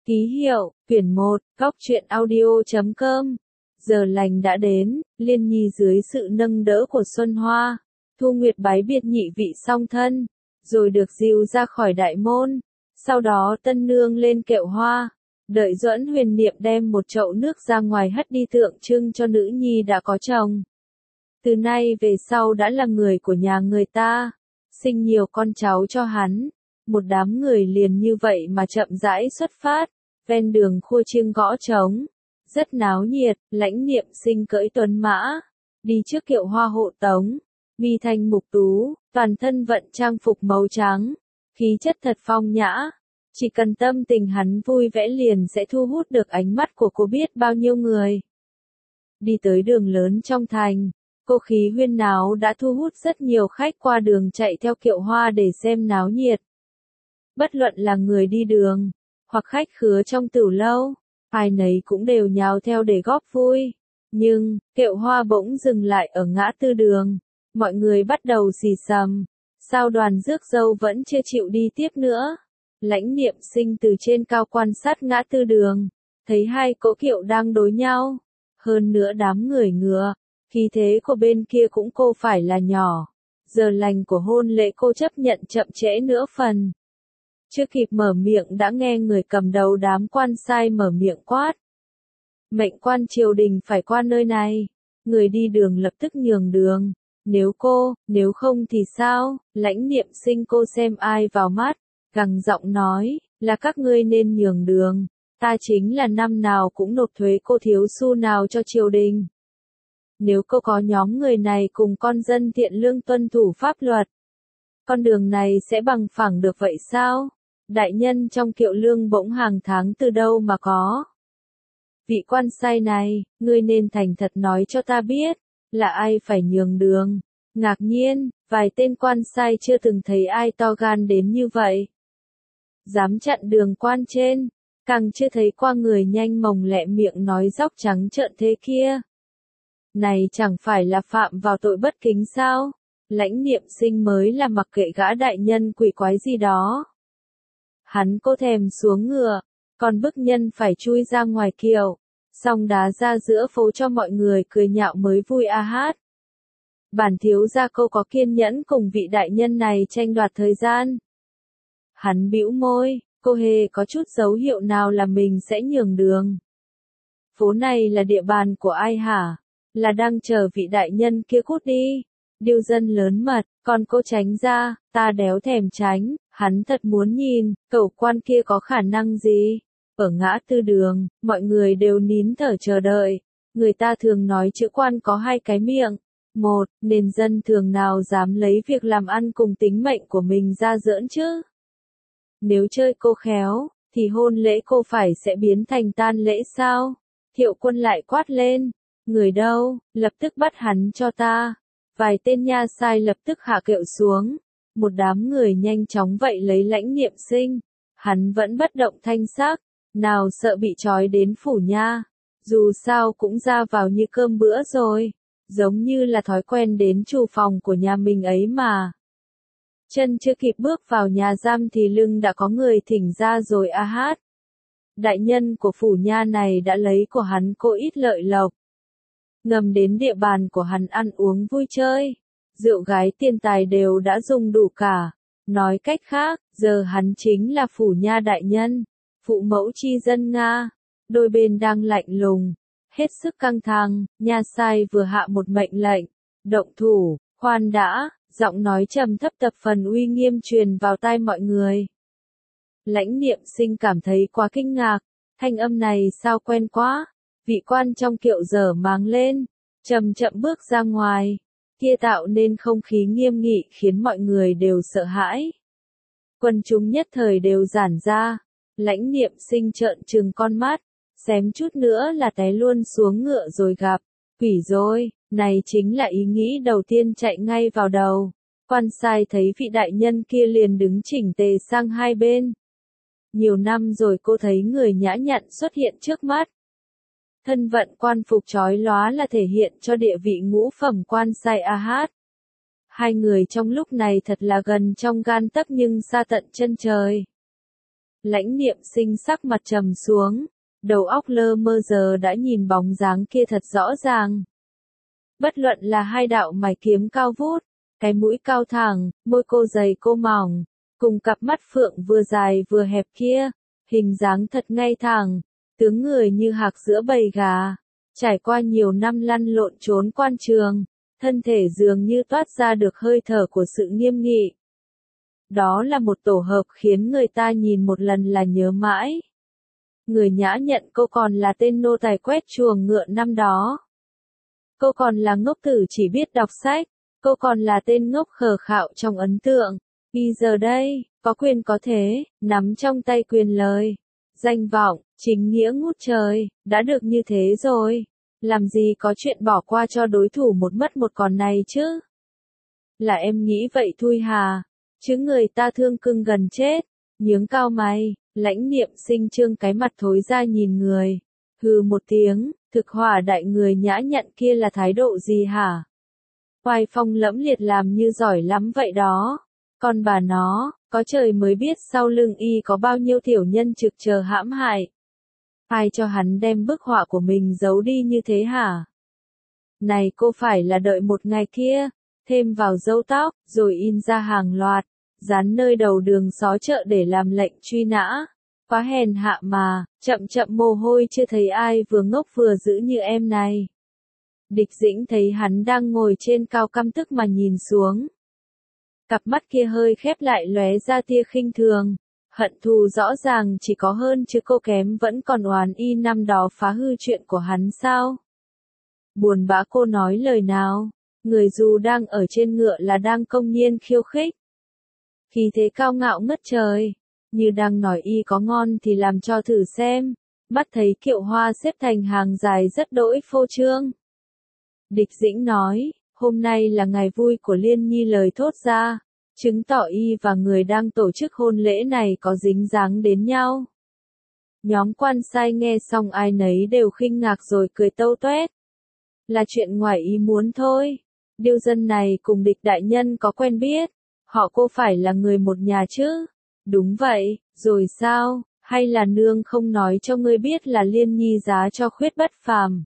Ký hiệu, quyển 1, góc truyện audio.com. Giờ lành đã đến, Liên Nhi dưới sự nâng đỡ của Xuân Hoa, Thu Nguyệt bái biệt nhị vị song thân, rồi được dìu ra khỏi đại môn. Sau đó tân nương lên kiệu hoa, đợi Duẫn Huyền Niệm đem một chậu nước ra ngoài hất đi tượng trưng cho nữ nhi đã có chồng. Từ nay về sau đã là người của nhà người ta, sinh nhiều con cháu cho hắn. Một đám người liền như vậy mà chậm rãi xuất phát, ven đường khua chiêng gõ trống, rất náo nhiệt. Lãnh Niệm Sinh cưỡi tuấn mã, đi trước kiệu hoa hộ tống, mi thanh mục tú, toàn thân vận trang phục màu trắng, khí chất thật phong nhã. Chỉ cần tâm tình hắn vui vẻ liền sẽ thu hút được ánh mắt của cô biết bao nhiêu người. Đi tới đường lớn trong thành, cô khí huyên náo đã thu hút rất nhiều khách qua đường chạy theo kiệu hoa để xem náo nhiệt. Bất luận là người đi đường, hoặc khách khứa trong tửu lâu, ai nấy cũng đều nhào theo để góp vui. Nhưng, kiệu hoa bỗng dừng lại ở ngã tư đường. Mọi người bắt đầu xì xầm. Sao đoàn rước dâu vẫn chưa chịu đi tiếp nữa? Lãnh Niệm Sinh từ trên cao quan sát ngã tư đường, thấy hai cỗ kiệu đang đối nhau. Hơn nữa đám người ngựa, khí thế của bên kia cũng cô phải là nhỏ. Giờ lành của hôn lễ cô chấp nhận chậm trễ nữa phần. Chưa kịp mở miệng đã nghe người cầm đầu đám quan sai mở miệng quát. Mệnh quan triều đình phải qua nơi này. Người đi đường lập tức nhường đường. Nếu không thì sao? Lãnh Niệm Sinh cô xem ai vào mắt, gằn giọng nói, là các ngươi nên nhường đường. Ta chính là năm nào cũng nộp thuế, cô thiếu xu nào cho triều đình. Nếu cô có nhóm người này cùng con dân thiện lương tuân thủ pháp luật, con đường này sẽ bằng phẳng được vậy sao? Đại nhân trong kiệu lương bổng hàng tháng từ đâu mà có? Vị quan sai này, ngươi nên thành thật nói cho ta biết, là ai phải nhường đường. Ngạc nhiên, vài tên quan sai chưa từng thấy ai to gan đến như vậy. Dám chặn đường quan trên, càng chưa thấy qua người nhanh mồng lẹ miệng nói dóc trắng trợn thế kia. Này chẳng phải là phạm vào tội bất kính sao? Lãnh Niệm Sinh mới là mặc kệ gã đại nhân quỷ quái gì đó. Hắn cô thèm xuống ngựa, còn bức nhân phải chui ra ngoài kiệu, xong đá ra giữa phố cho mọi người cười nhạo mới vui a hát. Bản thiếu gia cô có kiên nhẫn cùng vị đại nhân này tranh đoạt thời gian. Hắn bĩu môi, cô hề có chút dấu hiệu nào là mình sẽ nhường đường. Phố này là địa bàn của ai hả? Là đang chờ vị đại nhân kia cút đi. Điêu dân lớn mật, còn cô tránh ra, ta đéo thèm tránh. Hắn thật muốn nhìn, cẩu quan kia có khả năng gì? Ở ngã tư đường, mọi người đều nín thở chờ đợi. Người ta thường nói chữ quan có hai cái miệng. Một, nền dân thường nào dám lấy việc làm ăn cùng tính mệnh của mình ra giỡn chứ? Nếu chơi cô khéo, thì hôn lễ cô phải sẽ biến thành tang lễ sao? Thiệu Quân lại quát lên. Người đâu, lập tức bắt hắn cho ta. Vài tên nha sai lập tức hạ kiệu xuống. Một đám người nhanh chóng vậy lấy Lãnh Niệm Sinh. Hắn vẫn bất động thanh sắc, nào sợ bị trói đến phủ nha. Dù sao cũng ra vào như cơm bữa rồi, giống như là thói quen đến chủ phòng của nhà mình ấy mà. Chân chưa kịp bước vào nhà giam thì lưng đã có người thỉnh ra rồi a hát. Đại nhân của phủ nha này đã lấy của hắn cô ít lợi lộc. Ngầm đến địa bàn của hắn ăn uống vui chơi. Rượu gái tiền tài đều đã dùng đủ cả. Nói cách khác, giờ hắn chính là phủ nha đại nhân, phụ mẫu chi dân Nga. Đôi bên đang lạnh lùng, hết sức căng thẳng. Nha sai vừa hạ một mệnh lệnh, động thủ. Khoan đã, giọng nói trầm thấp tập phần uy nghiêm truyền vào tai mọi người. Lãnh Niệm Sinh cảm thấy quá kinh ngạc, thanh âm này sao quen quá. Vị quan trong kiệu dở máng lên, chậm chậm bước ra ngoài, kia tạo nên không khí nghiêm nghị khiến mọi người đều sợ hãi. Quần chúng nhất thời đều giãn ra. Lãnh Niệm Sinh trợn trừng con mắt, xém chút nữa là té luôn xuống ngựa rồi gặp quỷ rồi. Này chính là ý nghĩ đầu tiên chạy ngay vào đầu. Quan sai thấy vị đại nhân kia liền đứng chỉnh tề sang hai bên. Nhiều năm rồi cô thấy người nhã nhặn xuất hiện trước mắt. Thân vận quan phục chói lóa là thể hiện cho địa vị ngũ phẩm quan sai a hát. Hai người trong lúc này thật là gần trong gan tấc nhưng xa tận chân trời. Lãnh Niệm Sinh sắc mặt trầm xuống, đầu óc lơ mơ giờ đã nhìn bóng dáng kia thật rõ ràng. Bất luận là hai đạo mày kiếm cao vút, cái mũi cao thẳng, môi cô dày cô mỏng, cùng cặp mắt phượng vừa dài vừa hẹp kia, hình dáng thật ngay thẳng, tướng người như hạc giữa bầy gà, trải qua nhiều năm lăn lộn trốn quan trường, thân thể dường như toát ra được hơi thở của sự nghiêm nghị. Đó là một tổ hợp khiến người ta nhìn một lần là nhớ mãi. Người Nhã nhận cô còn là tên nô tài quét chuồng ngựa năm đó. Cô còn là ngốc tử chỉ biết đọc sách, cô còn là tên ngốc khờ khạo trong ấn tượng. Bây giờ đây, có quyền có thế, nắm trong tay quyền lời, danh vọng, chính nghĩa ngút trời, đã được như thế rồi. Làm gì có chuyện bỏ qua cho đối thủ một mất một còn này chứ? Là em nghĩ vậy thôi hà, chứ người ta thương cưng gần chết. Nhướng cao mày, Lãnh Niệm Sinh trương cái mặt thối ra nhìn người. Hừ một tiếng, thực hỏa đại người Nhã nhận kia là thái độ gì hả? Oai phong lẫm liệt làm như giỏi lắm vậy đó. Còn bà nó, có trời mới biết sau lưng y có bao nhiêu tiểu nhân trực chờ hãm hại. Ai cho hắn đem bức họa của mình giấu đi như thế hả? Này cô phải là đợi một ngày kia, thêm vào râu tóc, rồi in ra hàng loạt, dán nơi đầu đường xó chợ để làm lệnh truy nã. Quá hèn hạ mà, chậm chậm mồ hôi chưa thấy ai vừa ngốc vừa dữ như em này. Địch Dĩnh thấy hắn đang ngồi trên cao căm tức mà nhìn xuống. Cặp mắt kia hơi khép lại lóe ra tia khinh thường. Hận thù rõ ràng chỉ có hơn chứ cô kém vẫn còn oán y năm đó phá hư chuyện của hắn sao? Buồn bã cô nói lời nào, người dù đang ở trên ngựa là đang công nhiên khiêu khích. Khí thế cao ngạo ngất trời, như đang nói y có ngon thì làm cho thử xem, mắt thấy kiệu hoa xếp thành hàng dài rất đỗi phô trương. Địch Dĩnh nói, hôm nay là ngày vui của Liên Nhi lời thốt ra, chứng tỏ y và người đang tổ chức hôn lễ này có dính dáng đến nhau. Nhóm quan sai nghe xong ai nấy đều khinh ngạc rồi cười tâu toét. Là chuyện ngoài ý muốn thôi. Điêu dân này cùng Địch đại nhân có quen biết. Họ cô phải là người một nhà chứ? Đúng vậy, rồi sao? Hay là nương không nói cho ngươi biết là Liên Nhi giá cho Khuyết Bất Phàm?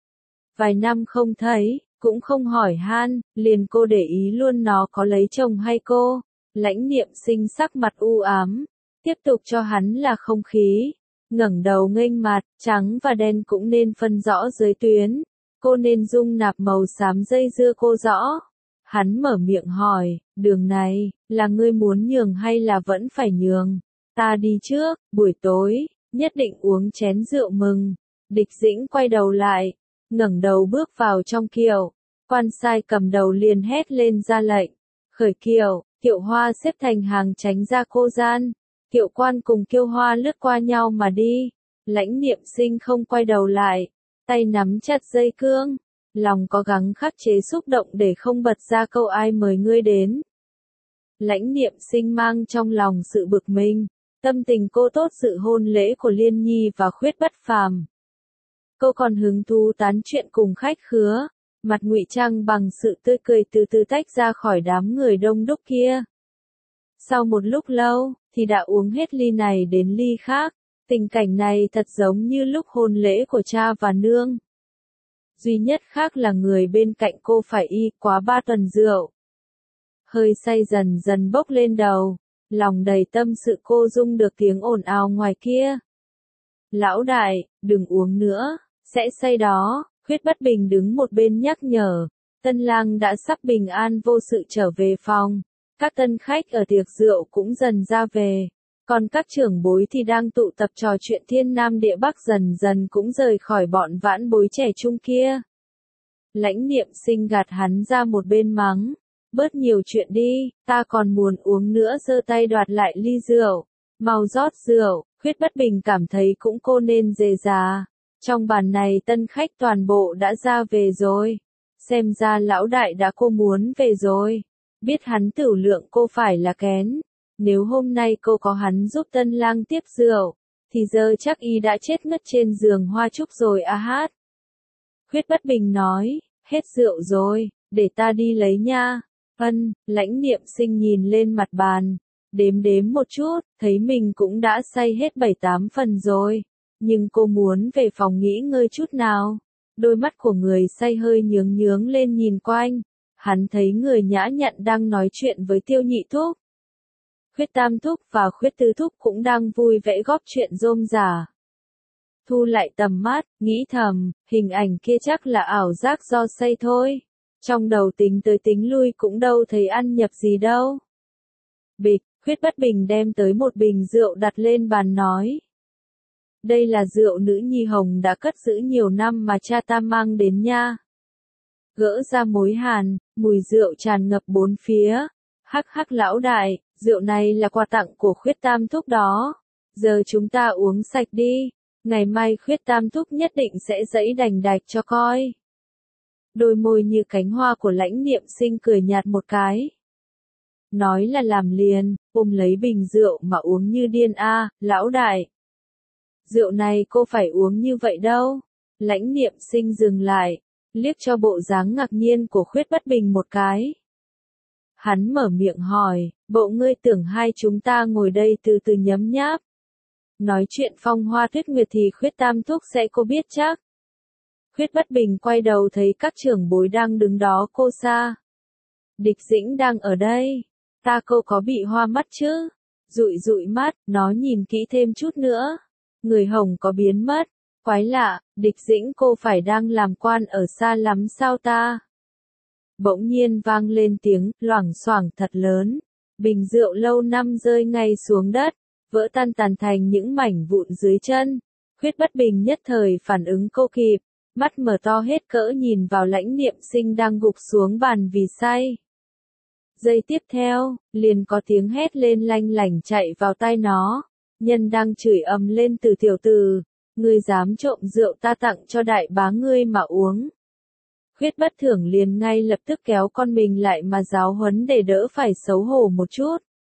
Vài năm không thấy, cũng không hỏi han, liền cô để ý luôn nó có lấy chồng hay cô. Lãnh Niệm Sinh sắc mặt u ám, tiếp tục cho hắn là không khí. Ngẩng đầu nghênh mặt, trắng và đen cũng nên phân rõ giới tuyến. Cô nên dung nạp màu xám dây dưa cô rõ. Hắn mở miệng hỏi, đường này, là ngươi muốn nhường hay là vẫn phải nhường? Ta đi trước, buổi tối, nhất định uống chén rượu mừng. Địch Dĩnh quay đầu lại, ngẩng đầu bước vào trong kiệu. Quan sai cầm đầu liền hét lên ra lệnh. Khởi kiệu, kiệu hoa xếp thành hàng tránh ra cô gian. Kiệu quan cùng kiêu hoa lướt qua nhau mà đi. Lãnh Niệm Sinh không quay đầu lại, tay nắm chặt dây cương. Lòng có gắng khắc chế xúc động để không bật ra câu ai mời ngươi đến. Lãnh Niệm Sinh mang trong lòng sự bực mình, tâm tình cô tốt sự hôn lễ của Liên Nhi và Khuyết Bất Phàm. Cô còn hứng thú tán chuyện cùng khách khứa, mặt ngụy trang bằng sự tươi cười từ từ tách ra khỏi đám người đông đúc kia. Sau một lúc lâu, thì đã uống hết ly này đến ly khác, tình cảnh này thật giống như lúc hôn lễ của cha và nương. Duy nhất khác là người bên cạnh cô phải y quá 3 tuần rượu. Hơi say dần dần bốc lên đầu, lòng đầy tâm sự cô dung được tiếng ồn ào ngoài kia. Lão đại, đừng uống nữa, sẽ say đó. Khuyết Bất Bình đứng một bên nhắc nhở. Tân lang đã sắp bình an vô sự trở về phòng. Các tân khách ở tiệc rượu cũng dần ra về. Còn các trưởng bối thì đang tụ tập trò chuyện thiên nam địa bắc dần dần cũng rời khỏi bọn vãn bối trẻ trung kia. Lãnh Niệm Sinh gạt hắn ra một bên mắng. Bớt nhiều chuyện đi, ta còn muốn uống nữa, giơ tay đoạt lại ly rượu. Mau rót rượu. Khuyết Bất Bình cảm thấy cũng cô nên dề già. Trong bàn này tân khách toàn bộ đã ra về rồi. Xem ra lão đại đã cô muốn về rồi. Biết hắn tửu lượng cô phải là kén. Nếu hôm nay cô có hắn giúp tân lang tiếp rượu, thì giờ chắc y đã chết ngất trên giường hoa trúc rồi a hát. Khuyết Bất Bình nói, hết rượu rồi, để ta đi lấy nha. Lãnh Niệm Sinh nhìn lên mặt bàn, Đếm đếm một chút, thấy mình cũng đã say hết 7-8 phần rồi. Nhưng cô muốn về phòng nghỉ ngơi chút nào. Đôi mắt của người say hơi nhướng nhướng lên nhìn quanh. Hắn thấy người nhã nhặn đang nói chuyện với Tiêu Nhị Thúc. Khuyết Tam Thúc và Khuyết Tứ Thúc cũng đang vui vẻ góp chuyện rôm rả. Thu lại tầm mắt, nghĩ thầm, hình ảnh kia chắc là ảo giác do say thôi. Trong đầu tính tới tính lui cũng đâu thấy ăn nhập gì đâu. Bịch, Khuyết Bất Bình đem tới một bình rượu đặt lên bàn nói. Đây là rượu nữ nhi Hồng đã cất giữ nhiều năm mà cha ta mang đến nha. Gỡ ra mối hàn, mùi rượu tràn ngập bốn phía. Hắc hắc lão đại, rượu này là quà tặng của Khuyết Tam Thúc đó. Giờ chúng ta uống sạch đi. Ngày mai Khuyết Tam Thúc nhất định sẽ giãy đành đạch cho coi. Đôi môi như cánh hoa của Lãnh Niệm Sinh cười nhạt một cái. Nói là làm liền, ôm lấy bình rượu mà uống như điên a, lão đại. Rượu này cô phải uống như vậy đâu. Lãnh Niệm Sinh dừng lại, liếc cho bộ dáng ngạc nhiên của Khuyết Bất Bình một cái. Hắn mở miệng hỏi, bộ ngươi tưởng hai chúng ta ngồi đây từ từ nhấm nháp. Nói chuyện phong hoa tuyết nguyệt thì Khuyết Tam Thúc sẽ cô biết chắc. Khuyết Bất Bình quay đầu thấy các trưởng bối đang đứng đó cô xa. Địch Dĩnh đang ở đây. Ta cô có bị hoa mắt chứ? Dụi dụi mắt, nó nhìn kỹ thêm chút nữa. Người Hồng có biến mất. Quái lạ, Địch Dĩnh cô phải đang làm quan ở xa lắm sao ta? Bỗng nhiên vang lên tiếng, loảng xoảng thật lớn. Bình rượu lâu năm rơi ngay xuống đất, vỡ tan tàn thành những mảnh vụn dưới chân. Khuyết Bất Bình nhất thời phản ứng cô kịp, mắt mở to hết cỡ nhìn vào Lãnh Niệm Sinh đang gục xuống bàn vì say. Giây tiếp theo, liền có tiếng hét lên lanh lảnh chạy vào tai nó. Nhân đang chửi ầm lên từ tiểu tử, ngươi dám trộm rượu ta tặng cho đại bá ngươi mà uống. Khuyết Bất Thưởng liền ngay lập tức kéo con mình lại mà giáo huấn để đỡ phải xấu hổ một chút.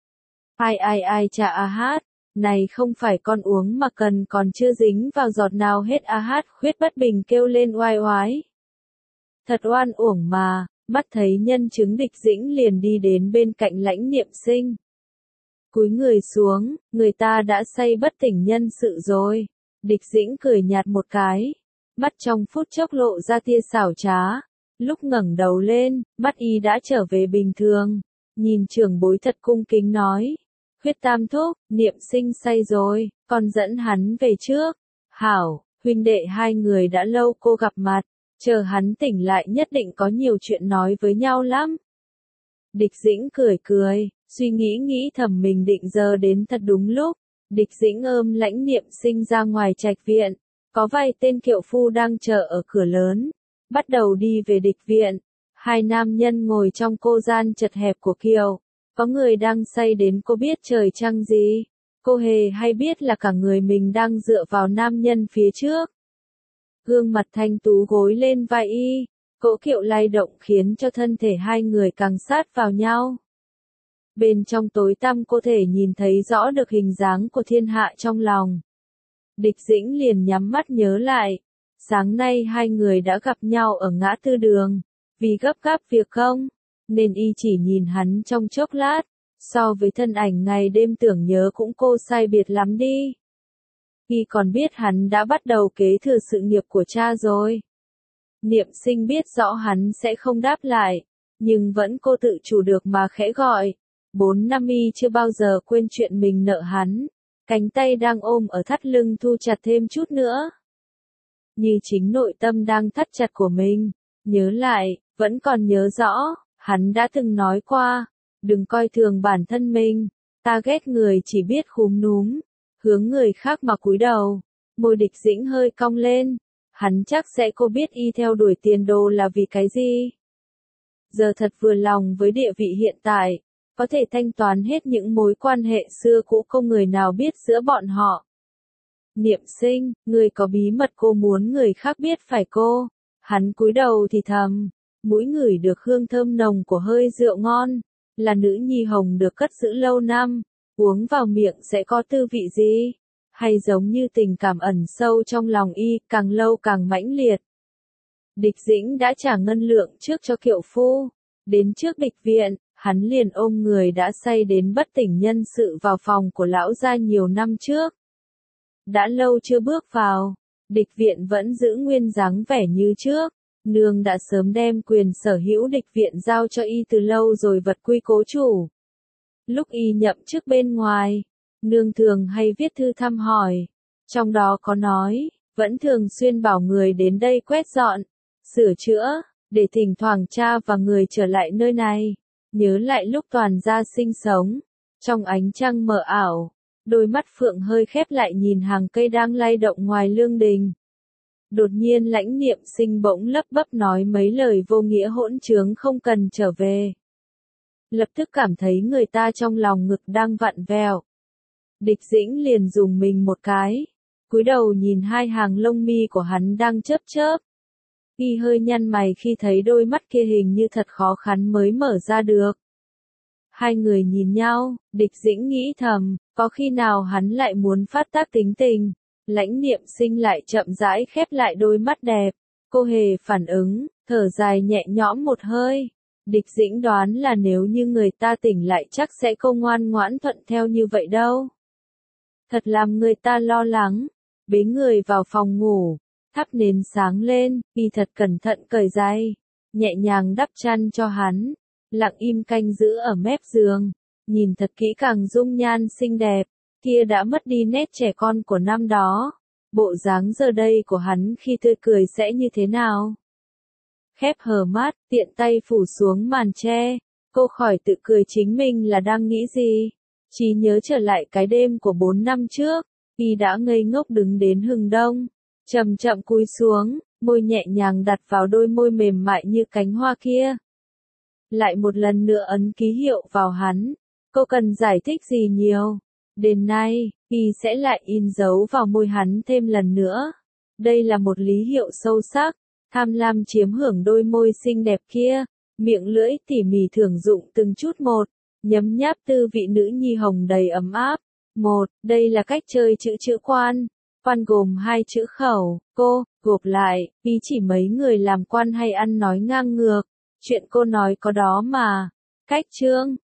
Ai chà a hát, này không phải con uống mà cần còn chưa dính vào giọt nào hết a hát. Khuyết Bất Bình kêu lên oai oái. Thật oan uổng mà, mắt thấy nhân chứng Địch Dĩnh liền đi đến bên cạnh Lãnh Niệm Sinh. Cúi người xuống, người ta đã say bất tỉnh nhân sự rồi. Địch Dĩnh cười nhạt một cái, mắt trong phút chốc lộ ra tia xảo trá. Lúc ngẩng đầu lên, mắt y đã trở về bình thường. Nhìn trưởng bối thật cung kính nói. Khuyết Tam Thúc, Niệm Sinh say rồi, con dẫn hắn về trước. Hảo, huynh đệ hai người đã lâu cô gặp mặt, chờ hắn tỉnh lại nhất định có nhiều chuyện nói với nhau lắm. Địch Dĩnh cười cười, suy nghĩ thầm mình định giờ đến thật đúng lúc. Địch Dĩnh ôm Lãnh Niệm Sinh ra ngoài trạch viện, có vài tên kiệu phu đang chờ ở cửa lớn, bắt đầu đi về địch viện. Hai nam nhân ngồi trong cô gian chật hẹp của kiệu, có người đang say đến cô biết trời trăng gì, cô hề hay biết là cả người mình đang dựa vào nam nhân phía trước. Gương mặt thanh tú gối lên vai y, cỗ kiệu lay động khiến cho thân thể hai người càng sát vào nhau. Bên trong tối tăm cô thể nhìn thấy rõ được hình dáng của thiên hạ trong lòng. Địch Dĩnh liền nhắm mắt nhớ lại. Sáng nay hai người đã gặp nhau ở ngã tư đường. Vì gấp gáp việc không, nên y chỉ nhìn hắn trong chốc lát. So với thân ảnh ngày đêm tưởng nhớ cũng cô sai biệt lắm đi. Y còn biết hắn đã bắt đầu kế thừa sự nghiệp của cha rồi. Niệm Sinh biết rõ hắn sẽ không đáp lại, nhưng vẫn cô tự chủ được mà khẽ gọi. 4 năm y chưa bao giờ quên chuyện mình nợ hắn. Cánh tay đang ôm ở thắt lưng thu chặt thêm chút nữa. Như chính nội tâm đang thắt chặt của mình. Nhớ lại, vẫn còn nhớ rõ, hắn đã từng nói qua. Đừng coi thường bản thân mình. Ta ghét người chỉ biết khúm núm, hướng người khác mà cúi đầu. Môi Địch Dĩnh hơi cong lên. Hắn chắc sẽ cô biết y theo đuổi tiền đồ là vì cái gì. Giờ thật vừa lòng với địa vị hiện tại. Có thể thanh toán hết những mối quan hệ xưa cũ không người nào biết giữa bọn họ. Niệm Sinh, người có bí mật cô muốn người khác biết phải cô. Hắn cúi đầu thì thầm, mũi ngửi được hương thơm nồng của hơi rượu ngon, là nữ nhi Hồng được cất giữ lâu năm, uống vào miệng sẽ có tư vị gì? Hay giống như tình cảm ẩn sâu trong lòng y, càng lâu càng mãnh liệt. Địch Dĩnh đã trả ngân lượng trước cho kiệu phu. Đến trước địch viện, hắn liền ôm người đã say đến bất tỉnh nhân sự vào phòng của lão gia nhiều năm trước. Đã lâu chưa bước vào, địch viện vẫn giữ nguyên dáng vẻ như trước. Nương đã sớm đem quyền sở hữu địch viện giao cho y từ lâu rồi vật quy cố chủ. Lúc y nhậm chức bên ngoài, nương thường hay viết thư thăm hỏi. Trong đó có nói, vẫn thường xuyên bảo người đến đây quét dọn, sửa chữa, để thỉnh thoảng cha và người trở lại nơi này. Nhớ lại lúc toàn gia sinh sống, trong ánh trăng mờ ảo, đôi mắt Phượng hơi khép lại nhìn hàng cây đang lay động ngoài lương đình. Đột nhiên Lãnh Niệm Sinh bỗng lấp bấp nói mấy lời vô nghĩa hỗn trướng không cần trở về. Lập tức cảm thấy người ta trong lòng ngực đang vặn vẹo. Địch Dĩnh liền dùng mình một cái, cúi đầu nhìn hai hàng lông mi của hắn đang chớp chớp. Y hơi nhăn mày khi thấy đôi mắt kia hình như thật khó khăn mới mở ra được. Hai người nhìn nhau, Địch Dĩnh nghĩ thầm, có khi nào hắn lại muốn phát tác tính tình. Lãnh Niệm Sinh lại chậm rãi khép lại đôi mắt đẹp. Cô hề phản ứng, thở dài nhẹ nhõm một hơi. Địch Dĩnh đoán là nếu như người ta tỉnh lại chắc sẽ không ngoan ngoãn thuận theo như vậy đâu. Thật làm người ta lo lắng. Bế người vào phòng ngủ, thắp nến sáng lên, y thật cẩn thận cởi giày, nhẹ nhàng đắp chăn cho hắn, lặng im canh giữ ở mép giường, nhìn thật kỹ càng dung nhan xinh đẹp, kia đã mất đi nét trẻ con của năm đó. Bộ dáng giờ đây của hắn khi tươi cười sẽ như thế nào? Khép hờ mắt, tiện tay phủ xuống màn tre, cô khỏi tự cười chính mình là đang nghĩ gì. Chỉ nhớ trở lại cái đêm của 4 năm trước, y đã ngây ngốc đứng đến hừng đông, chậm chậm cúi xuống, môi nhẹ nhàng đặt vào đôi môi mềm mại như cánh hoa kia. Lại một lần nữa ấn ký hiệu vào hắn, cô cần giải thích gì nhiều. Đêm nay, y sẽ lại in dấu vào môi hắn thêm lần nữa. Đây là một lý hiệu sâu sắc, tham lam chiếm hưởng đôi môi xinh đẹp kia, miệng lưỡi tỉ mỉ thưởng dụng từng chút một, nhấm nháp tư vị nữ nhi hồng đầy ấm áp. Đây là cách chơi chữ quan. Quan gồm 2 chữ khẩu, cô, gộp lại, ý chỉ mấy người làm quan hay ăn nói ngang ngược. Chuyện cô nói có đó mà. Cách chương,